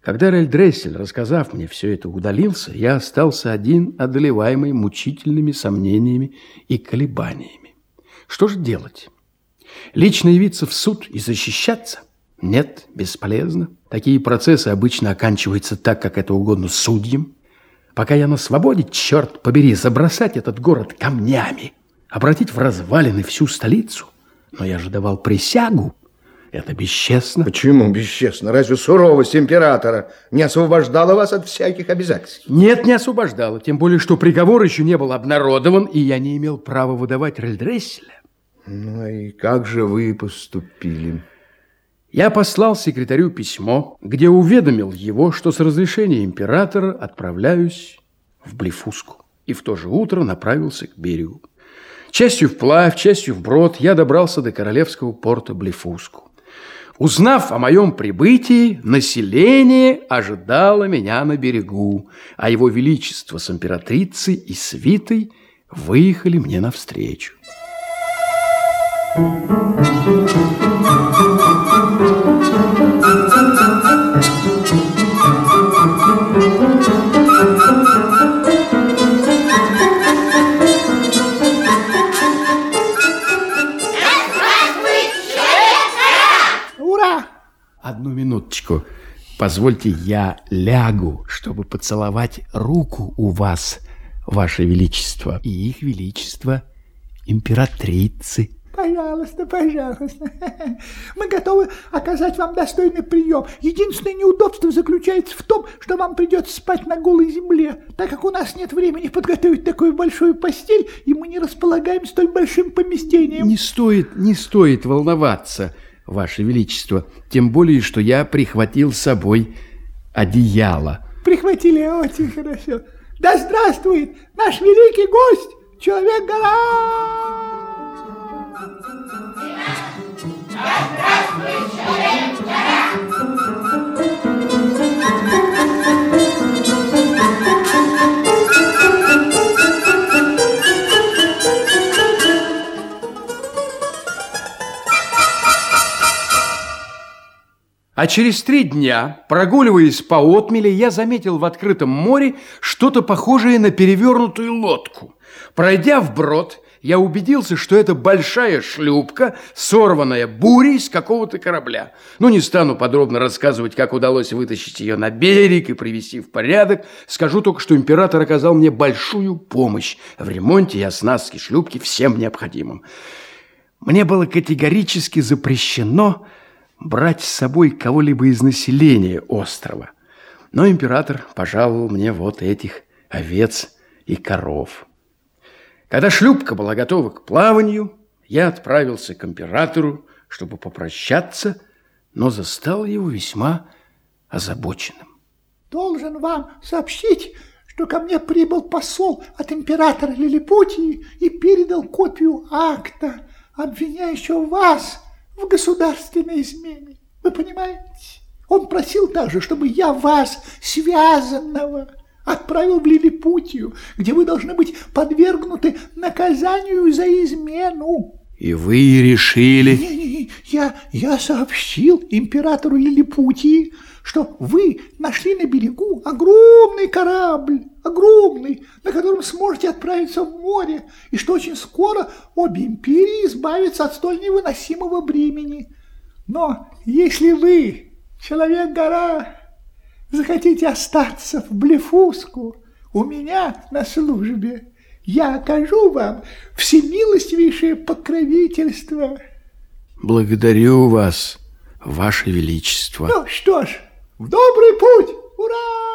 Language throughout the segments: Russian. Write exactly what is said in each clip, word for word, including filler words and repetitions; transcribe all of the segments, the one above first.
Когда Рельдрессель, рассказав мне все это, удалился, я остался один, одолеваемый мучительными сомнениями и колебаниями. Что же делать? Лично явиться в суд и защищаться? Нет, бесполезно. Такие процессы обычно оканчиваются так, как это угодно судьям. Пока я на свободе, черт побери, забросать этот город камнями, обратить в развалины всю столицу. Но я же давал присягу. Это бесчестно. Почему бесчестно? Разве суровость императора не освобождала вас от всяких обязательств? Нет, не освобождала. Тем более, что приговор еще не был обнародован, и я не имел права выдавать Рельдресселя. Ну и как же вы поступили? Я послал секретарю письмо, где уведомил его, что с разрешения императора отправляюсь в Блефуску. И в то же утро направился к берегу. Частью вплавь, частью вброд я добрался до королевского порта Блефуску. Узнав о моем прибытии, население ожидало меня на берегу, а его величество с императрицей и свитой выехали мне навстречу. Одну минуточку. Позвольте, я лягу, чтобы поцеловать руку у вас, ваше величество, и их величество императрицы. Пожалуйста, пожалуйста. Мы готовы оказать вам достойный прием. Единственное неудобство заключается в том, что вам придется спать на голой земле, так как у нас нет времени подготовить такую большую постель, и мы не располагаем столь большим поместением. Не стоит, не стоит волноваться, ваше величество, тем более, что я прихватил с собой одеяло. Прихватили, очень хорошо. Да здравствует наш великий гость, Человек-гора! Да здравствует Человек-гора! А через три дня, прогуливаясь по отмели, я заметил в открытом море что-то похожее на перевернутую лодку. Пройдя вброд, я убедился, что это большая шлюпка, сорванная бурей с какого-то корабля. Ну, не стану подробно рассказывать, как удалось вытащить ее на берег и привести в порядок. Скажу только, что император оказал мне большую помощь в ремонте и оснастке шлюпки всем необходимым. Мне было категорически запрещено брать с собой кого-либо из населения острова. Но император пожаловал мне вот этих овец и коров. Когда шлюпка была готова к плаванию, я отправился к императору, чтобы попрощаться, но застал его весьма озабоченным. Должен вам сообщить, что ко мне прибыл посол от императора Лилипутии и передал копию акта, обвиняющего вас в государственной измене. Вы понимаете? Он просил также, чтобы я вас, связанного, отправил в Лилипутию, где вы должны быть подвергнуты наказанию за измену. И вы решили... Не-не-не, я, я сообщил императору Лилипутии, что вы нашли на берегу огромный корабль, огромный, на котором сможете отправиться в море, и что очень скоро обе империи избавятся от столь невыносимого бремени. Но если вы, Человек-гора, захотите остаться в Блефуску у меня на службе, я окажу вам всемилостивейшее покровительство. Благодарю вас, ваше величество. Ну что ж, в добрый путь! Ура!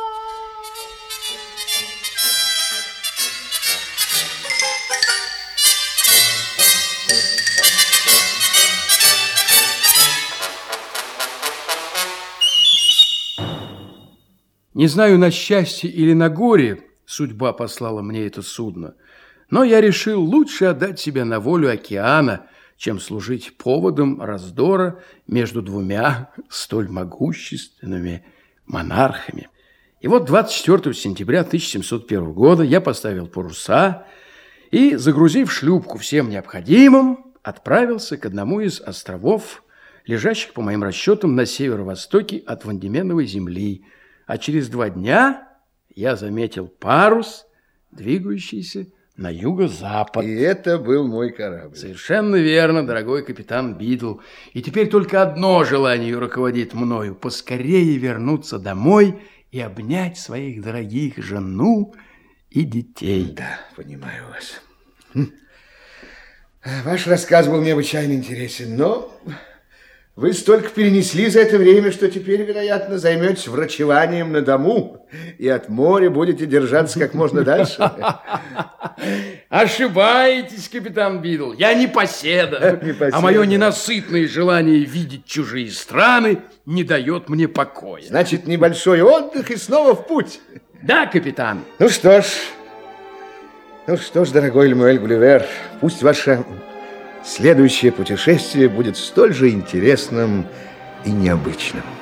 Не знаю, на счастье или на горе судьба послала мне это судно, но я решил лучше отдать себя на волю океана, чем служить поводом раздора между двумя столь могущественными монархами. И вот двадцать четвёртого сентября тысяча семьсот первого года я поставил паруса и, загрузив шлюпку всем необходимым, отправился к одному из островов, лежащих, по моим расчетам, на северо-востоке от Вандеменовой земли, а через два дня я заметил парус, двигающийся на юго-запад. И это был мой корабль. Совершенно верно, дорогой капитан Бидл. И теперь только одно желание руководит мною: поскорее вернуться домой и обнять своих дорогих жену и детей. Да, понимаю вас. Ваш рассказ был необычайно интересен, но вы столько перенесли за это время, что теперь, вероятно, займетесь врачеванием на дому и от моря будете держаться как можно дальше. Ошибаетесь, капитан Бидл. Я не поседа, а мое ненасытное желание видеть чужие страны не дает мне покоя. Значит, небольшой отдых и снова в путь. Да, капитан. Ну что ж, ну что ж, дорогой Лемюэль Гулливер, пусть ваше следующее путешествие будет столь же интересным и необычным.